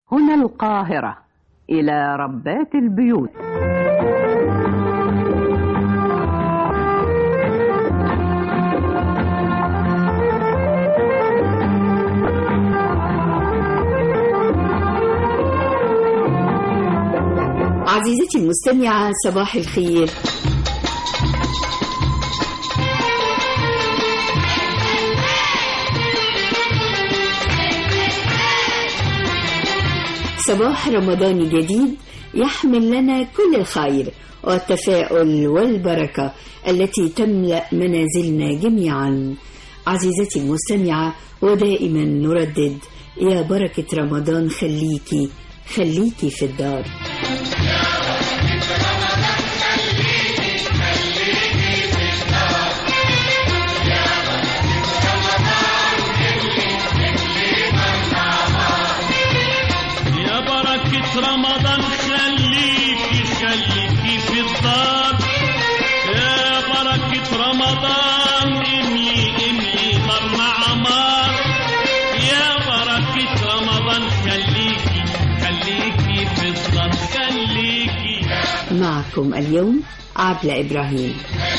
هنا القاهرة، إلى ربات البيوت. عزيزتي المستمعة، صباح الخير. صباح رمضان جديد يحمل لنا كل الخير والتفاؤل والبركة التي تملأ منازلنا جميعا. عزيزتي المستمعة، ودائما نردد: يا بركة رمضان خليكي خليكي في الدار. رمضان خليكي خليكي في الدار، يا بركة رمضان املي نار مع عمار، يا بركة رمضان خليكي خليكي في الدار خليكي. معكم اليوم عبلة إبراهيم.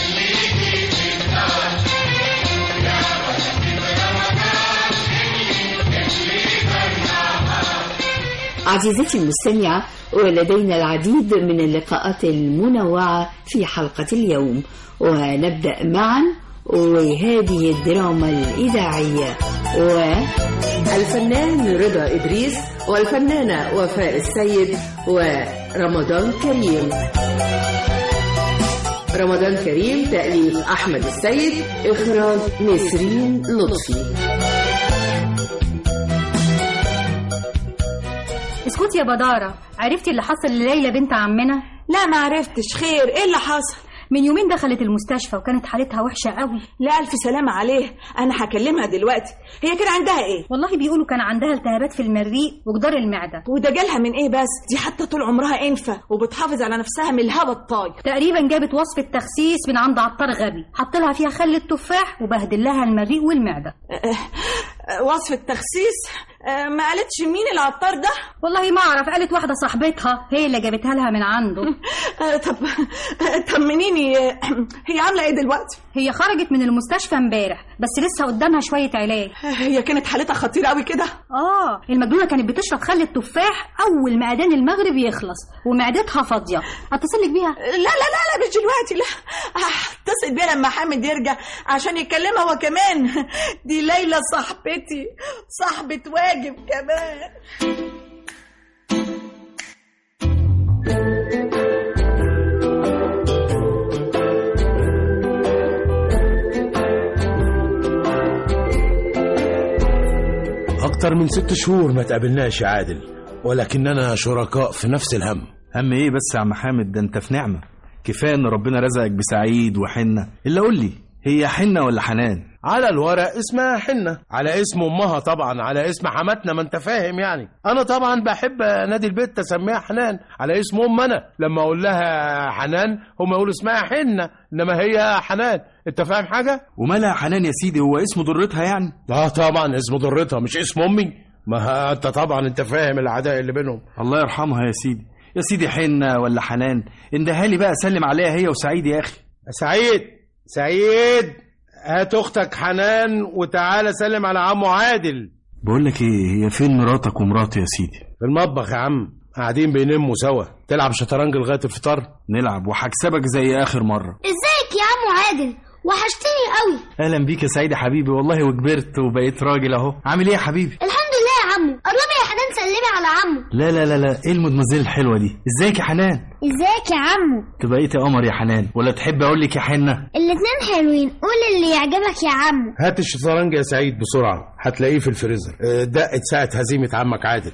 عزيزتي المستمعة، ولدينا العديد من اللقاءات المنوعة في حلقة اليوم، ونبدأ معا وهذه الدراما الإذاعية الفنان رضا إدريس والفنانة وفاء السيد ورمضان كريم. رمضان كريم تأليف أحمد السيد، إخراج نسرين لطفي. اسكتي يا بدارة، عرفتي اللي حصل لليلى بنت عمنا؟ لا ما عرفتش. خير، ايه اللي حصل؟ من يومين دخلت المستشفى وكانت حالتها وحشة قوي. لا ألف سلامة عليه، أنا هكلمها دلوقتي. هي كان عندها ايه؟ والله بيقولوا كان عندها التهابات في المريء وجدار المعدة. وده جالها من ايه بس؟ دي حتى طول عمرها انفة وبتحافظ على نفسها من الهوا الطاير. تقريبا جابت وصفة تخسيس من عند عطار غبي، حط لها فيها خل التفاح وبهدل لها المريء والمعدة. وصفة تخسيس؟ ما قالتش مين العطار ده؟ والله ما اعرف، قالت واحدة صاحبتها هي اللي جابتها لها من عنده. طب طمنيني، هي عاملة ايه دلوقتي؟ هي خرجت من المستشفى امبارح، بس لسه قدامها شوية علاج. هي كانت حالتها خطيرة قوي كده؟ المجنونة كانت بتشرب خل التفاح أول ما أذان المغرب يخلص ومعدتها فاضية. اتصل لك بيها؟ لا مش دلوقتي، لا هتصل بيها لما حامد يرجع عشان يكلمها هو كمان. دي ليلى صاحبتي، صاحبة واجب كمان. أكتر من 6 شهور ما تقابلناش يا عادل، ولكننا شركاء في نفس الهم. هم ايه بس يا عم حامد؟ ده انت في نعمة. كفاية ان ربنا رزقك بسعيد وحنة. إلا قول لي، هي حنة ولا حنان؟ على الورق اسمها حنة، على اسم امها طبعا، على اسم حماتنا، ما انت فاهم يعني. انا طبعا بحب نادي البيت اسميها حنان على اسم ام. انا لما اقول لها حنان هم يقولوا اسمها حنة، انما هي حنان. انت فاهم حاجة؟ ومالها حنان يا سيدي؟ هو اسم ضرتها يعني؟ لا طبعا اسم ضرتها، مش اسم امي. ما انت طبعا انت فاهم العداء اللي بينهم. الله يرحمها يا سيدي. يا سيدي حنة ولا حنان، اندهها لي بقى، سلم عليها هي وسعيد يا اخي. سعيد هات اختك حنان وتعالى سلم على عمو عادل. بقول لك ايه، هي فين مراتك ومراتي يا سيدي؟ في المطبخ يا عم، قاعدين بينموا سوا. تلعب شطرنج لغايه الفطار؟ نلعب وهكسبك زي اخر مره. ازيك يا عمو عادل؟ وحشتني قوي. اهلا بيك يا سعيد يا حبيبي، والله وكبرت وبقيت راجل اهو. عامل ايه يا حبيبي؟ الحمد لله يا عمو. قربي يا حنان سلمي على عمو. لا ايه المدمزيل الحلوه دي؟ ازيك يا حنان؟ ازيك يا عمو؟ تبقيت يا قمر يا حنان، ولا تحب اقول لك يا حنه؟ الاتنين حلوين، قول اللي يعجبك يا عمو. هات الشطرنج يا سعيد بسرعه، هتلاقيه في الفريزر. دقت ساعه هزيمه عمك عادل.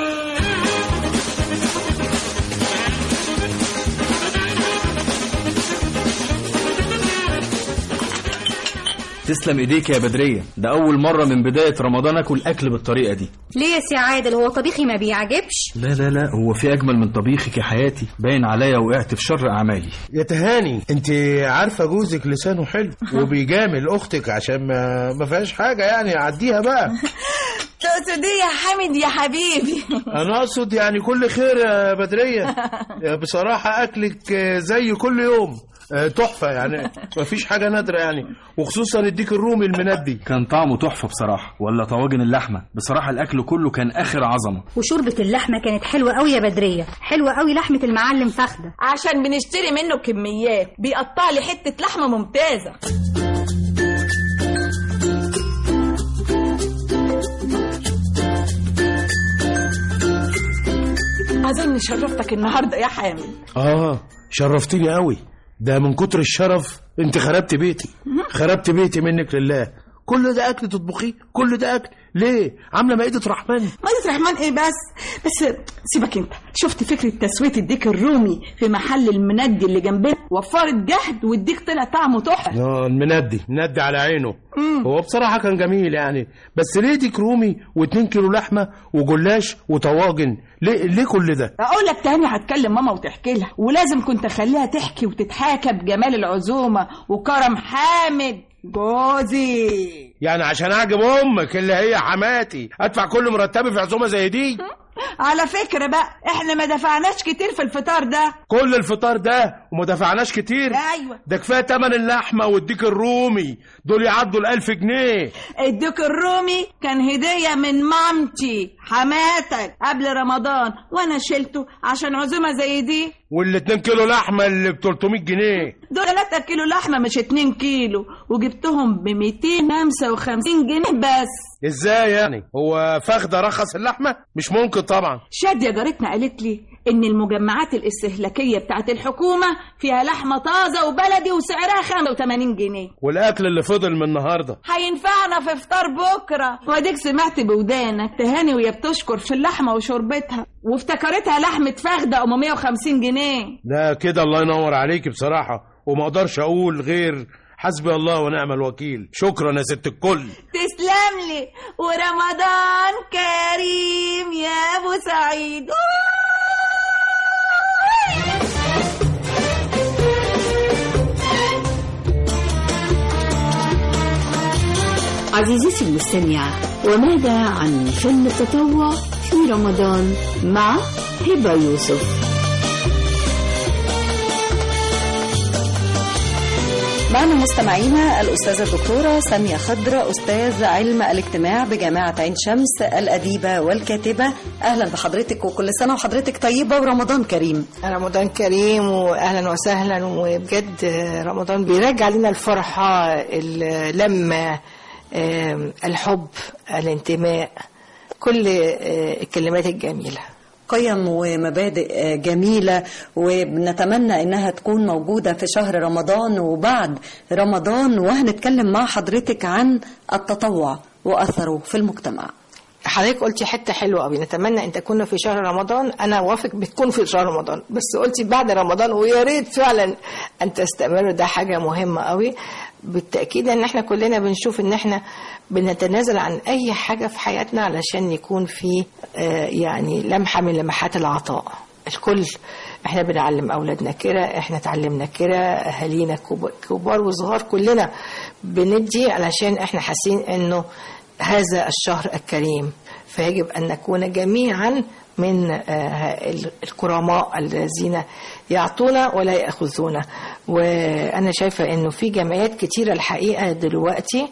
تسلم ايديك يا بدرية، ده اول مرة من بداية رمضان اكل اكل بالطريقة دي. ليه يا سي عادل؟ هو طبيخي ما بيعجبش؟ لا هو في اجمل من طبيخك يا حياتي. باين عليا وقعت في شر اعمالي. يا تهاني، انت عارفة جوزك لسانه حلو وبيجامل اختك عشان ما فيهاش حاجة يعني، عديها بقى. تقصد ايه يا حامد يا حبيبي؟ انا اقصد يعني كل خير يا بدرية. بصراحة اكلك زي كل يوم تحفة، يعني مفيش حاجة نادرة يعني، وخصوصا الديك الرومي المندي كان طعمه تحفة بصراحة، ولا طواجن اللحمة. بصراحة الأكل كله كان آخر عظمة. وشوربة اللحمة كانت حلوة قوي يا بدرية، حلوة قوي لحمة المعلم فخدة، عشان بنشتري منه كميات، بيقطع لي حتة لحمة ممتازة. أظن شرفتك النهاردة يا حامد. شرفتني قوي، ده من كتر الشرف انت خربت بيتي منك لله. كل ده اكل تطبخيه؟ كل ده اكل ليه؟ عامله مائده رحمن. مائده رحمن ايه بس سيبك انت. شفت فكره تسويه الديك الرومي في محل المندي اللي جنبنا؟ وفرت جهد والديك طلع طعمه تحفه. المندي على عينه. هو بصراحه كان جميل يعني، بس ليه ديك رومي و2 كيلو لحمه وجلاش وطواجن؟ ليه كل ده؟ اقول لك تاني، هتكلم ماما وتحكي لها، ولازم كنت اخليها تحكي وتتحاكى بجمال العزومه وكرم حامد جوزي. يعني عشان اعجب امك اللي هي حماتي ادفع كل مرتبي في عزومه زي دي؟ على فكرة بقى، احنا ما دفعناش كتير في الفطار ده. كل الفطار ده وما دفعناش كتير؟ ايوه، ده كفايه تمن اللحمه والديك الرومي، دول يعدوا 1000 جنيه. الديك الرومي كان هديه من مامتي حماتك قبل رمضان، وانا شلته عشان عزومه زي دي. وال2 كيلو لحمه اللي ب 300 جنيه دول 3 كيلو لحمه مش 2 كيلو، وجبتهم ب 255 جنيه بس. ازاي يعني؟ هو فخدة رخص اللحمه؟ مش ممكن طبعا. شادية جارتنا قالت لي ان المجمعات الاستهلاكيه بتاعت الحكومه فيها لحمه طازه وبلدي وسعرها 85 جنيه. والاكل اللي فضل من النهارده هينفعنا في فطار بكره. واديك سمعت بودانك تهاني وهي بتشكر في اللحمه وشربتها، وافتكرتها لحمه فخدة ام 150 جنيه. ده كده الله ينور عليكي بصراحه، وما اقدرش اقول غير حسبي الله ونعم الوكيل. شكرا يا ست الكل. تسلم لي، ورمضان كريم يا ابو سعيد. عزيزتي المستمعة، وماذا عن فيلم التطوع في رمضان مع هبة يوسف؟ معنا مستمعينا الأستاذة الدكتورة سامية خضر، أستاذ علم الاجتماع بجامعة عين شمس، الأديبة والكاتبة. أهلا بحضرتك، وكل سنة وحضرتك طيبة ورمضان كريم. رمضان كريم وأهلا وسهلا، وبجد رمضان بيرجع لنا الفرحة، اللمة، الحب، الانتماء، كل الكلمات الجميلة. قيم ومبادئ جميلة، وبنتمنى انها تكون موجودة في شهر رمضان وبعد رمضان. وهنتكلم مع حضرتك عن التطوع وأثره في المجتمع. حضرتك قلتي حتة حلوة قوي، نتمنى ان تكون في شهر رمضان. انا وافق بتكون في شهر رمضان، بس قلتي بعد رمضان، ويا ريت فعلا ان تستمر. ده حاجة مهمة قوي. بالتأكيد ان احنا كلنا بنشوف ان احنا بنتنازل عن اي حاجة في حياتنا علشان يكون في يعني لمحة من لمحات العطاء. الكل احنا بنعلم اولادنا كده، احنا اتعلمنا كده، اهالينا كبار وصغار كلنا بندي علشان احنا حاسين انه هذا الشهر الكريم، فيجب ان نكون جميعا من الكرماء الذين يعطون ولا يأخذون. وأنا شايفة أنه في جمعيات كتيرة الحقيقة دلوقتي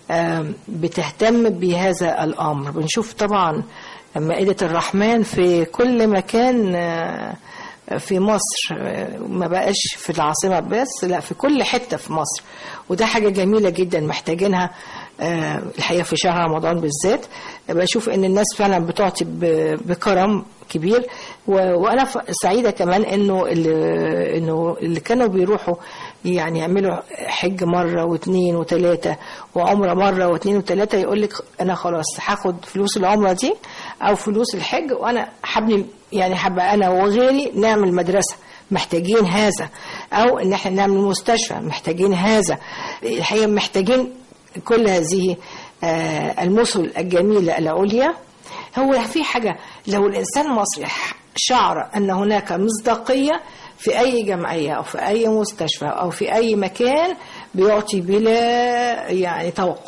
بتهتم بهذا الأمر. بنشوف طبعا مائدة الرحمن في كل مكان في مصر، ما بقاش في العاصمة بس، لا في كل حتة في مصر، وده حاجة جميلة جدا محتاجينها الحقيقة في شهر رمضان بالذات. بشوف ان الناس فعلا بتعطي بكرم كبير، وانا سعيدة كمان انه اللي كانوا بيروحوا يعني يعملوا حج مرة واثنين وثلاثة وعمرة مرة واثنين وثلاثة، يقولك انا خلاص هاخد فلوس العمرة دي او فلوس الحج، وانا حبني يعني حابة انا وغيري نعمل مدرسة، محتاجين هذا، او ان احنا نعمل مستشفى، محتاجين هذا. الحقيقة محتاجين كل هذه المثل الجميلة العليا. هو في حاجة، لو الإنسان المصري شعر أن هناك مصداقية في أي جمعية أو في أي مستشفى أو في أي مكان، بيعطي بلا يعني توقف.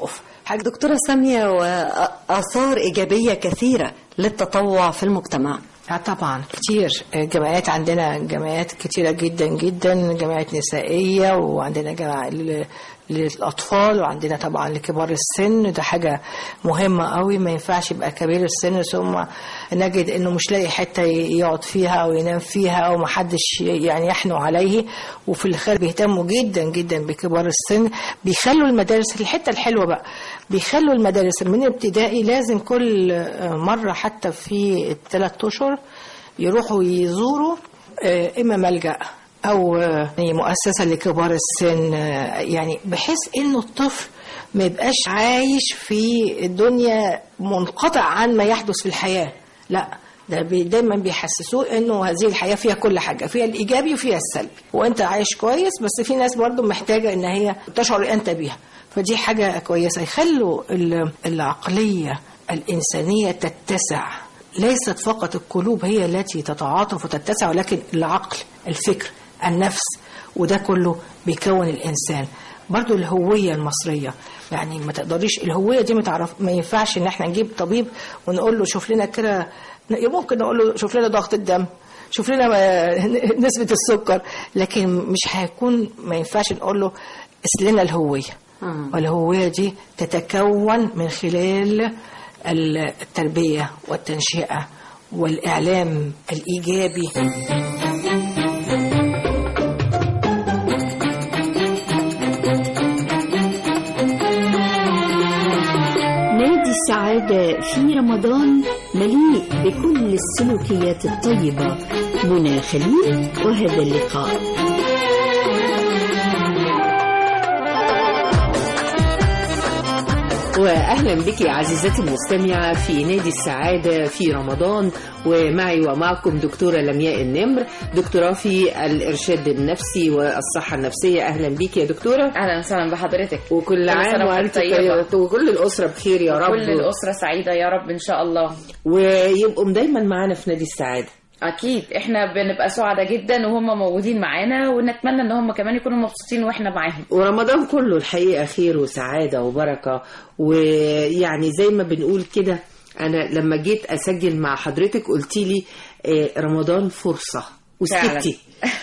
دكتورة سامية، وآثار إيجابية كثيرة للتطوع في المجتمع. طبعا كتير جمعيات، عندنا جمعيات كتيرة جدا جدا، جمعيات نسائية، وعندنا جماعة للأطفال، وعندنا طبعا لكبار السن. ده حاجة مهمة قوي، ما ينفعش يبقى كبير السن ثم نجد انه مش لاقي حتة يقعد فيها او ينام فيها او محدش يعني يحنو عليه. وفي الخير بيهتموا جدا جدا بكبار السن. بيخلوا المدارس، الحتة الحلوة بقى، بيخلوا المدارس من الابتدائي لازم كل مرة حتى في ال3 أشهر يروحوا يزوروا إما ملجأ أو مؤسسة لكبار السن، يعني بحيث إنه الطفل ما يبقاش عايش في الدنيا منقطع عن ما يحدث في الحياة. لا، ده دايما بيحسسوه إنه هذه الحياة فيها كل حاجة، فيها الإيجابي وفيها السلبي، وأنت عايش كويس، بس في ناس برضو محتاجة إن هي تشعر أنت بيها. فدي حاجة كويسة، يخلوا العقلية الإنسانية تتسع. ليست فقط القلوب هي التي تتعاطف وتتسع، ولكن العقل، الفكر، النفس، وده كله بيكون الإنسان. برضو الهوية المصرية، يعني ما تقدريش الهوية دي ما ينفعش ان احنا نجيب طبيب ونقول له شوف لنا كده، ممكن نقول له شوف لنا ضغط الدم، شوف لنا نسبة السكر، لكن مش هيكون، ما ينفعش نقول له قس لنا الهوية. والهوية دي تتكون من خلال التربية والتنشئة والإعلام الإيجابي. نادي السعادة في رمضان مليء بكل السلوكيات الطيبة. منى خليل، وهذا اللقاء. وأهلا بك عزيزتي المستمعة في نادي السعادة في رمضان، ومعي ومعكم دكتورة لمياء النمر، دكتوراه في الإرشاد النفسي والصحة النفسية. أهلا بك يا دكتورة. أهلا وسهلا بحضرتك، وكل عام وأنت طيبة، وكل الأسرة بخير يا رب، كل الأسرة سعيدة يا رب إن شاء الله، ويبقوا دايما معانا في نادي السعادة. أكيد إحنا بنبقى سعداء جدا وهم موجودين معانا، ونتمنى إن هم كمان يكونوا مبسوطين وإحنا معاهم. ورمضان كله الحقيقة خير وسعادة وبركة، ويعني زي ما بنقول كده، أنا لما جيت أسجل مع حضرتك قلتي لي رمضان فرصة وسكتي.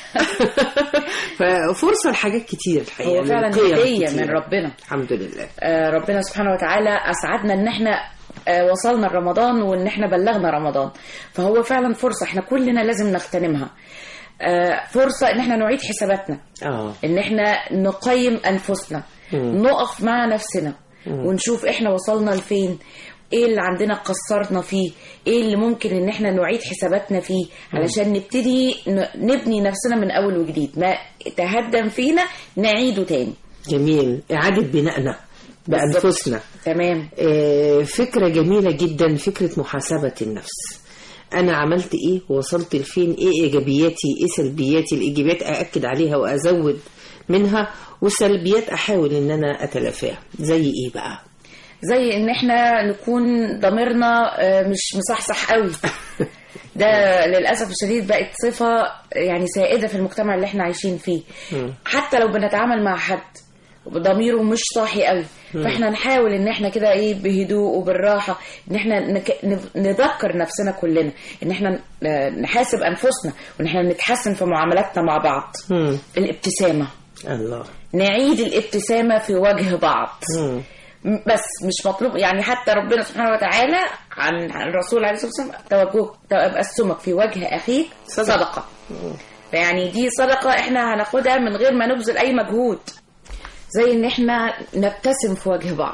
ففرصة لحاجات كتير الحقيقة، هو فعلا هدية من ربنا، الحمد لله. ربنا سبحانه وتعالى أسعدنا إن إحنا وصلنا لرمضان وإن إحنا بلغنا رمضان، فهو فعلا فرصة إحنا كلنا لازم نغتنمها. فرصة إن إحنا نعيد حساباتنا، إن إحنا نقيم أنفسنا، نقف مع نفسنا ونشوف إحنا وصلنا لفين، إيه اللي عندنا قصرنا فيه، إيه اللي ممكن إن إحنا نعيد حساباتنا فيه، علشان نبتدي نبني نفسنا من أول وجديد، ما تهدم فينا نعيده تاني. جميل، إعادة بنائنا بأنفسنا. تمام. فكرة جميلة جدا، فكرة محاسبة النفس. أنا عملت إيه ووصلت لفين، إيه إيجابياتي، إيه سلبياتي. الإيجابيات أأكد عليها وأزود منها، والسلبيات أحاول إن أنا أتلافاها. زي إيه بقى؟ زي إن إحنا نكون ضميرنا مش مصحصح قوي. ده للأسف الشديد بقت صفة يعني سائدة في المجتمع اللي إحنا عايشين فيه. حتى لو بنتعامل مع حد ضميره مش صاحي قوي، فاحنا نحاول ان احنا كده ايه بهدوء وبالراحه، ان احنا نذكر نفسنا كلنا ان احنا نحاسب انفسنا، وان احنا نتحسن في معاملاتنا مع بعض. الابتسامه، الله، نعيد الابتسامه في وجه بعض. بس مش مطلوب، يعني حتى ربنا سبحانه وتعالى عن الرسول عليه الصلاه والسلام تبسمك في وجه اخيك صدقه. فيعني دي صدقه احنا هناخدها من غير ما نبذل اي مجهود، زي ان احنا نبتسم في وجه بعض،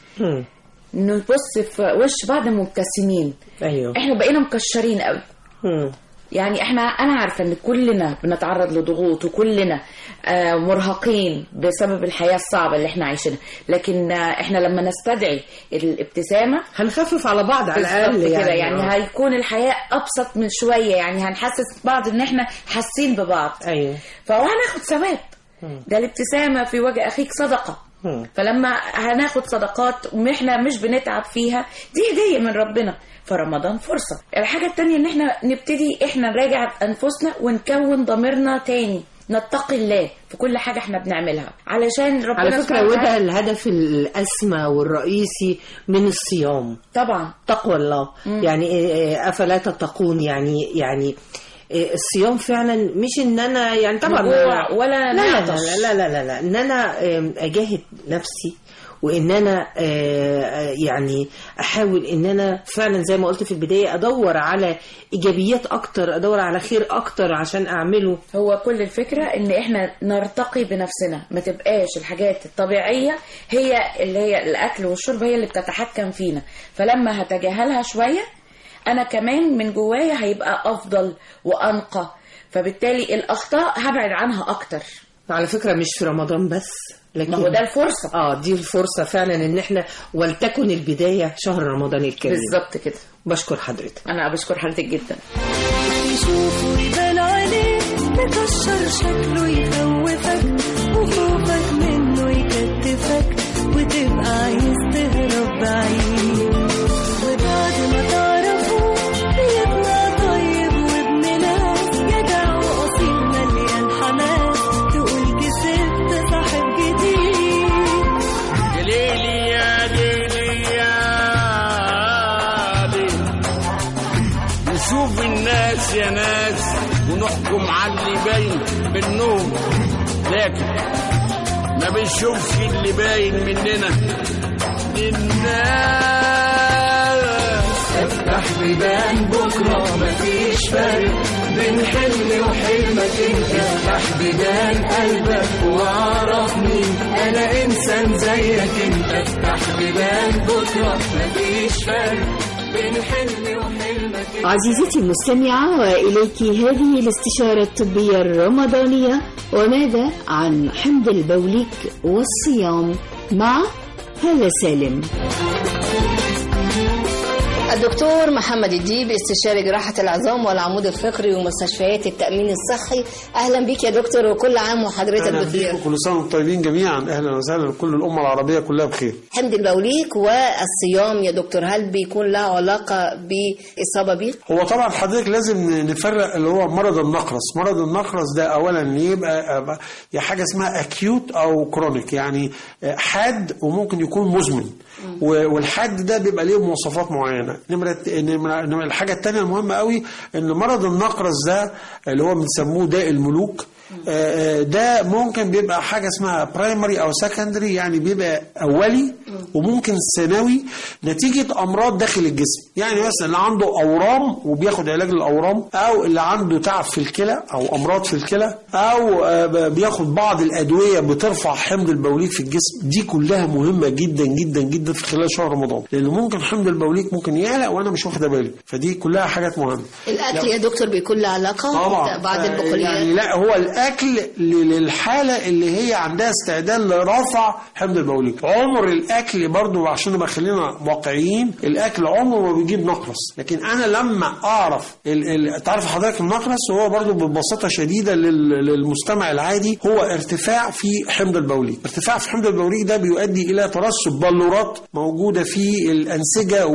نبص في وش بعض مبتسمين. ايوه، احنا بقينا مكشرين قوي. يعني انا عارفه ان كلنا بنتعرض لضغوط، وكلنا مرهقين بسبب الحياه الصعبه اللي احنا عايشينها، لكن احنا لما نستدعي الابتسامه هنخفف على بعض على الاقل، يعني هيكون الحياه ابسط من شويه، يعني هنحسس بعض ان احنا حاسين ببعض. ايوه، فهناخد ثواب. ده الابتسامة في وجه أخيك صدقة. فلما هناخد صدقات وإحنا مش بنتعب فيها، دي هدية من ربنا. فرمضان فرصة. الحاجة التانية إن إحنا نبتدي إحنا نراجع أنفسنا ونكون ضميرنا تاني. نتقي الله في كل حاجة احنا بنعملها علشان ربنا على فكرة وده الهدف الأسمى والرئيسي من الصيام طبعا، تقوى الله. يعني أفلا تتقون، يعني الصيام فعلا مش ان انا يعني طبعا ولا لا لا, لا لا لا لا ان انا اجاهد نفسي، وان انا يعني احاول ان انا فعلا زي ما قلت في البداية ادور على ايجابيات اكتر، ادور على خير اكتر عشان اعمله. هو كل الفكرة ان احنا نرتقي بنفسنا، ما تبقاش الحاجات الطبيعية هي اللي هي الاكل والشرب هي اللي بتتحكم فينا، فلما هتجاهلها شوية انا كمان من جوايا هيبقى افضل وانقى، فبالتالي الاخطاء هبعد عنها اكتر. على فكرة مش في رمضان بس، لكن ما هو ده الفرصة. دي الفرصة فعلا ان احنا ولتكن البداية شهر رمضان الكريم. بالظبط كده. بشكر حضرتك. انا بشكر حضرتك جدا. يشوفوا يبان عليه مكشر شكله يخوفك، وخوفك منه يكتفك، وتبقى عايز تهرب بعيد، وبعد ما تعرفه بيطلع طيب وابن ناس، جدع وأصيل مليان حماس، تقول كسبت صاحب جديد. يا ليلي يا ليلي يا ليلي، نشوف الناس يا ناس ونحكم على اللي باين منهم، لكن ما بنشوفش اللي باين مننا للناس. افتح بيبان بكرة مفيش فرق بين حلمي وحلمك انت، افتح بيبان قلبك وعرفني انا انسان زيك انت، افتح بيبان بكرة مفيش فرق بين حلمي وحلمك انت. عزيزتي المستمعة، وإليك هذه الاستشارة الطبية الرمضانية، وماذا عن حمض البوليك والصيام مع هالة سالم. الدكتور محمد الديب، استشاري جراحة العظام والعمود الفقري ومستشفيات التأمين الصحي. أهلا بك يا دكتور، وكل عام وحضرتك بخير. كل سنة وانتم طيبين جميعا. أهلا وسهلا، كل الأمة العربية كلها بخير. حمض البوليك والصيام يا دكتور، هل بيكون له علاقة بإصابة بيه؟ هو طبعا حضرتك لازم نفرق اللي هو مرض النقرس. مرض النقرس ده أولا يبقى حاجة اسمها أكيوت أو كرونيك، يعني حاد وممكن يكون مزمن، والحاد ده بيبقى ليه مواصفات معينة. الحاجة التانية المهمة قوي ان مرض النقرس ده اللي هو بنسموه داء الملوك، ده ممكن بيبقى حاجة اسمها برايمري او سكندري، يعني بيبقى اولي وممكن ثانوي نتيجة امراض داخل الجسم. يعني مثلا اللي عنده اورام وبياخد علاج للاورام، او اللي عنده تعب في الكلى او امراض في الكلى، او بياخد بعض الادوية بترفع حمض البوليك في الجسم. دي كلها مهمة جدا جدا جدا في خلال شهر رمضان، لانه ممكن حمض البوليك ممكن يعلى وانا مش واخده بالي، فدي كلها حاجات مهمة. الاكل يا دكتور بيكون له علاقة طبعا بعد البقوليات؟ يعني لا، هو الاكل للحالة اللي هي عندها استعداد لرفع حمض البوليك. عمر الاكل برضو عشان نبقى خلينا واقعيين، الاكل عمره ما بيجيب نقرس، لكن انا لما اعرف تعرف حضرتك النقرس هو برضو ببساطة شديدة للمستمع العادي هو ارتفاع في حمض البوليك. ارتفاع في حمض البوليك ده بيؤدي الى ترسب بلورات موجودة في الانسجة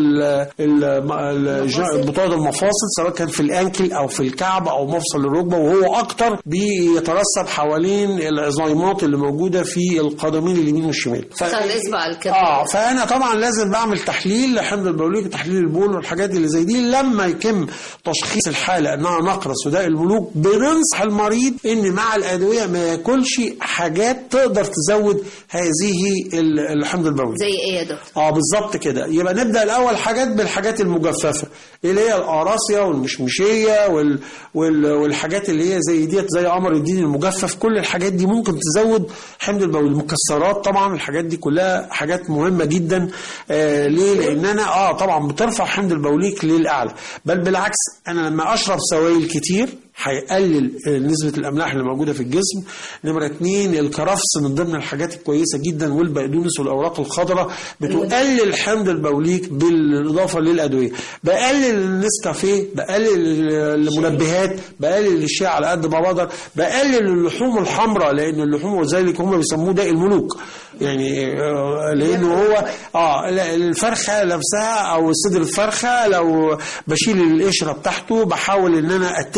والبطاقة المفاصل، سواء كان في الانكل او في الكعب او مفصل الركبة، وهو اكتر بيترسب حوالين العظيمات اللي موجودة في القدمين اليمين والشمال. الإصبع الكبير. فأنا طبعا لازم بعمل تحليل لحمض البوليك وتحليل البول والحاجات اللي زي دي. لما يتم تشخيص الحالة انها نقرس وداء الملوك، بننصح المريض ان مع الادوية ما ياكلش حاجات تقدر تزود هذه الحمض البولي. زي ايه يا دكتور؟ بالظبط كده. يبقى نبدأ الاول حاجات بالحاجات المجففة اللي هي القراصية والمشمشية والحاجات اللي هي زي ديت، زي قمر الدين المجفف. كل الحاجات دي ممكن تزود حمض البولي. المكسرات طبعا، الحاجات دي كلها حاجات مهمة جدا. ليه؟ لان انا طبعا بترفع حمض البوليك للاعلى. بل بالعكس، انا لما اشرب سوائل كتير هيقلل نسبة الأملاح اللي موجودة في الجسم. نمرة 2، الكرفس من ضمن الحاجات الكويسة جدا، والبقدونس والأوراق الخضراء بتقلل حمض البوليك بالإضافة للأدوية. بقلل النسكافيه، بقلل المنبهات، بقلل الشاي على قد ما بقدر، بقلل اللحوم الحمراء، لأن اللحوم وذلك هم بيسموه داء الملوك، يعني لأنه هو الفرخة نفسها أو صدر الفرخة لو بشيل القشرة بتاعته بحاول إن أنا أتجه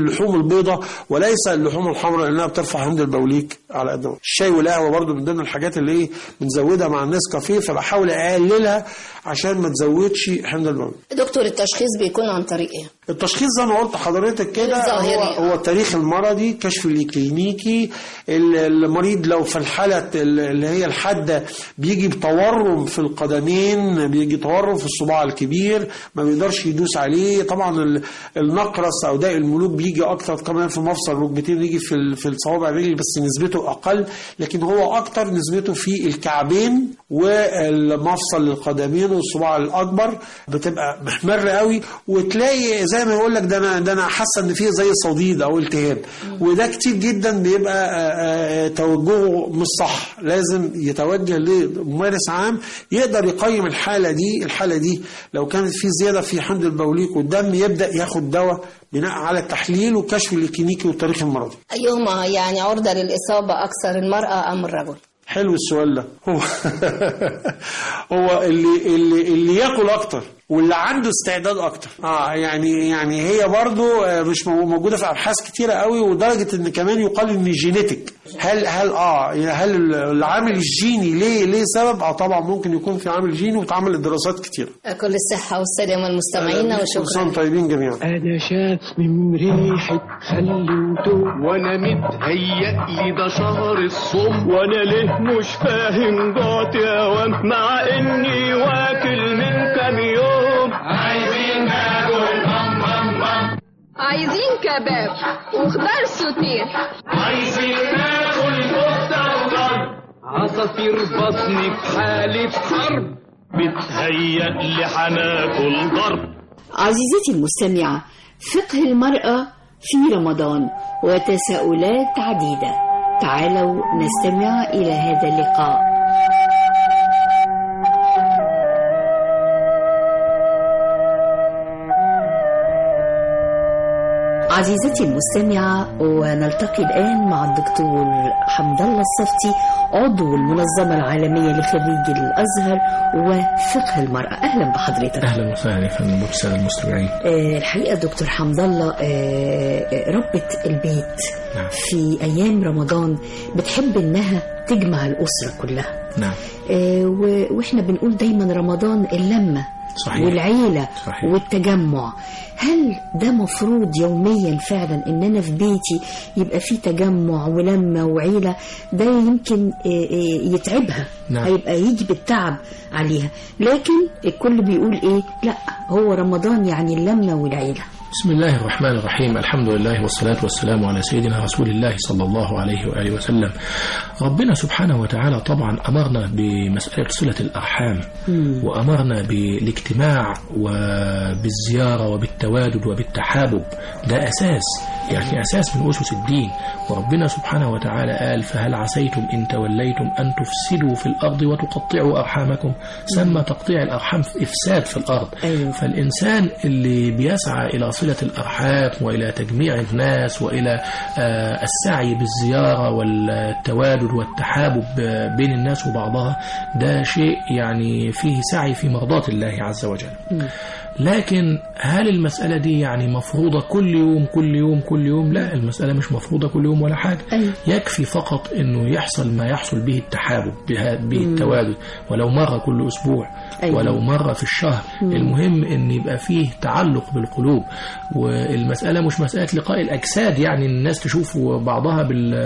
اللحوم البيضاء وليس اللحوم الحمراء لانها بترفع حمض البوليك على قد ما. الشاي والقهوه برضو من ضمن الحاجات اللي ايه بنزودها مع النسكافيه، فبحاول اقللها عشان ما تزودش حمض البوليك. دكتور التشخيص بيكون عن طريق ايه؟ التشخيص زي ما قلت حضرتك كده هو التاريخ المرضي، كشف الكلينيكي، المريض لو في الحالة اللي هي الحادة بيجي بتورم في القدمين، بيجي تورم في الصباع الكبير ما بيقدرش يدوس عليه. طبعا النقرس او داء الملوك بيجي اكتر كمان في مفصل الركبتين، بيجي في الصوابع الرجل بس نسبته اقل، لكن هو اكتر نسبته في الكعبين والمفصل القدمين والصباع الاكبر بتبقى محمر قوي، وتلاقي زي ما يقول لك ده انا حاسه ان فيه زي صديد او التهاب، وده كتير جدا بيبقى توجهه مش صح. لازم يتوجه لممارس عام يقدر يقيم الحاله دي لو كانت في زياده في حمض البوليك والدم يبدا ياخد دواء بناء على التحليل والكشف الكلينيكي والتاريخ المرضي. ايهما يعني عرضه للاصابه اكثر، المراه ام الرجل؟ حلو السؤال ده. هو اللي ياكل اكتر واللي عنده استعداد اكتر. يعني هي برضو مش موجوده في ابحاث كتيره قوي، ودرجه ان كمان يقال ان الجينيتك هل العامل الجيني ليه سبب؟ طبعا ممكن يكون في عامل جيني وتعمل دراسات كتير. كل الصحه والسلامه المستمعين وشكرا. كلكم طيبين جميعا. انا شامم ريحه خل وتوم وانا متهيألي ده شهر الصوم، وانا ليه مش فاهم جوعت يا وام مع اني واكل من كام يوم. عايزين ناكل عايزين كباب وخضار سوتيه، عايزين ناكل كفته وضرب، عصافير بطني في حاله حرب بتهيألي هناكل ضرب. عزيزتي المستمعة، فقه المرأة في رمضان وتساؤلات عديدة. تعالوا نستمع إلى هذا اللقاء. عزيزتي المستمعة، ونلتقي الآن مع الدكتور حمد الله الصفتي عضو المنظمة العالمية لخريجي الأزهر وفقه المرأة. أهلا بحضرتك. أهلا وسهلا يا فندم بالسادة المستمعين. الحقيقة دكتور حمد الله، ربة البيت في أيام رمضان بتحب إنها تجمع الأسرة كلها. نعم. وإحنا بنقول دايما رمضان اللمة صحيح. والعيلة صحيح. والتجمع. هل ده مفروض يوميا فعلا ان انا في بيتي يبقى في تجمع ولمة وعيلة؟ ده يمكن يتعبها. نعم. هيبقى يجي بالتعب عليها، لكن الكل بيقول ايه؟ لا، هو رمضان يعني اللمة والعيلة. بسم الله الرحمن الرحيم، الحمد لله والصلاة والسلام على سيدنا رسول الله صلى الله عليه وآله وسلم. ربنا سبحانه وتعالى طبعا أمرنا بمسألة صلة الأرحام، وأمرنا بالاجتماع وبالزيارة وبالتوادد وبالتحابب. ده أساس، يعني أساس من أسس الدين. وربنا سبحانه وتعالى قال: فهل عسيتم إن توليتم أن تفسدوا في الأرض وتقطعوا أرحامكم. سمى تقطيع الأرحام إفساد في الأرض. أيوه. فالإنسان اللي بيسعى إلى صلة الأرحام وإلى تجميع الناس وإلى السعي بالزيارة والتوادد والتحابب بين الناس وبعضها، ده شيء يعني فيه سعي في مرضاة الله عز وجل. لكن هل المسألة دي يعني مفروضة كل يوم كل يوم كل يوم؟ لا، المسألة مش مفروضة كل يوم ولا حاجة. يكفي فقط انه يحصل ما يحصل به التحابب، به التوادد، ولو مرة كل اسبوع، ولو مرة في الشهر. المهم ان يبقى فيه تعلق بالقلوب. والمسألة مش مسألة لقاء الاجساد، يعني الناس تشوف بعضها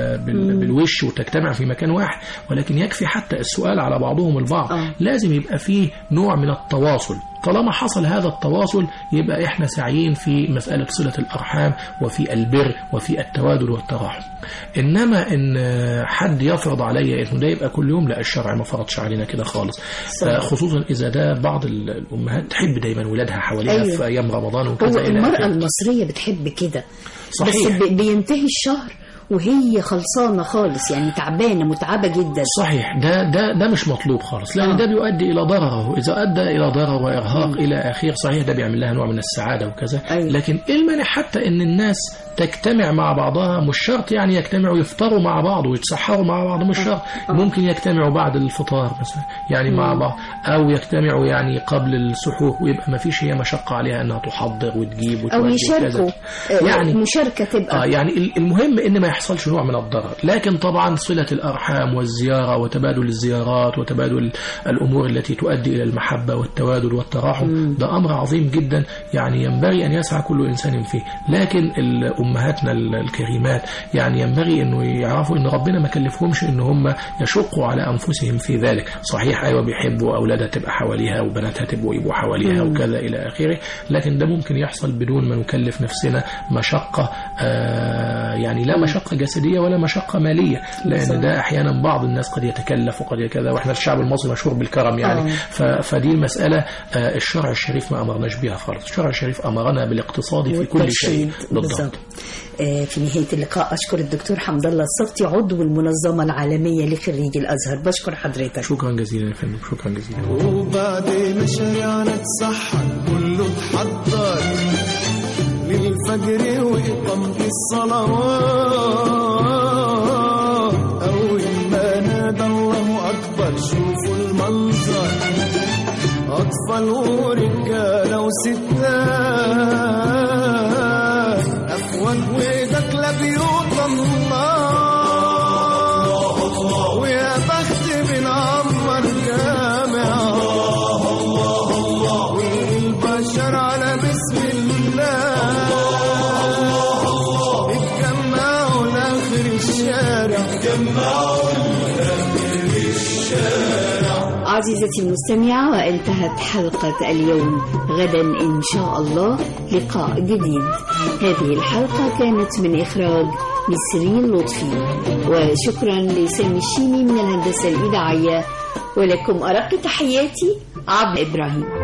بالوش وتجتمع في مكان واحد، ولكن يكفي حتى السؤال على بعضهم البعض. لازم يبقى فيه نوع من التواصل. طالما حصل هذا التواصل يبقى احنا سعيين في مسألة صلة الأرحام وفي البر وفي التوادد والتراحم. إنما إن حد يفرض علي إنه ده يبقى كل يوم، لا، الشرع ما فرضش علينا كده خالص. خصوصا إذا ده بعض الأمهات تحب دايما ولادها حواليها في أيام رمضان وكذا. هو المرأة المصرية بتحب كده. صحيح. بس بينتهي الشهر وهي خلصانة خالص، يعني تعبانة متعبة جدا. صحيح، ده مش مطلوب خالص، لأن ده بيؤدي إلى ضرره. إذا أدى إلى ضرر وإرهاق إلى آخره، صحيح ده بيعمل لها نوع من السعادة وكذا. لكن إيه المانع حتى إن الناس تجتمع مع بعضها؟ مش شرط يعني يجتمعوا يفطروا مع بعض ويتسحروا مع بعض، مش شرط. ممكن يجتمعوا بعد الفطار مثلا يعني مع بعض، أو يجتمعوا يعني قبل السحور، ويبقى ما فيش هي مشقة عليها أنها تحضر وتجيب أو يشاركوا، يعني مشاركة تبقى يعني المهم إن ما يحصلش نوع من الضرر. لكن طبعا صلة الأرحام والزيارة وتبادل الزيارات وتبادل الأمور التي تؤدي إلى المحبة والتوادد والتراحم ده أمر عظيم جدا، يعني ينبغي أن يسعى كل إنسان فيه. لكن أمهاتنا الكريمات يعني ينبغي أنه يعرفوا أن ربنا ما كلفهمش أن هم يشقوا على أنفسهم في ذلك. صحيح أيوة بيحبوا أولادها تبقى حواليها وبناتها يبقوا حواليها وكذا إلى آخره، لكن ده ممكن يحصل بدون ما نكلف نفسنا مشقة، يعني لا مشقة جسدية ولا مشقة مالية، لأن ده أحيانا بعض الناس قد يتكلف وقد كذا، وإحنا الشعب المصري مشهور بالكرم يعني. فدي المسألة الشرع الشريف ما أمرناش بها خالص. الشرع الشريف أمرنا بالاقتصاد في كل شيء. بالضبط. في نهاية اللقاء أشكر الدكتور حمد الله الصفتي عضو المنظمة العالمية لخريجي الأزهر. بشكر حضرتك. شكرا جزيلا يا فندم، شكرا جزيلا. وبعد ما شارعنا اتسحر كله اتحضر للفجر وإقامة الصلوات، أول ما نادى الله أكبر شوفوا المنظر، أطفال ورجالة وستات، أفواج ودخلة بيوت الله، ويا بخت بنعمر جامع، والبشر على بسم الله اتجمعوا لآخر الشارع، عزيزتي المستمعة، وانتهت حلقة اليوم. غدا إن شاء الله لقاء جديد. هذه الحلقة كانت من إخراج نسرين لطفي، وشكرا لسامي الشيمي من الهندسة الإذاعية، ولكم أرق تحياتي عبد إبراهيم.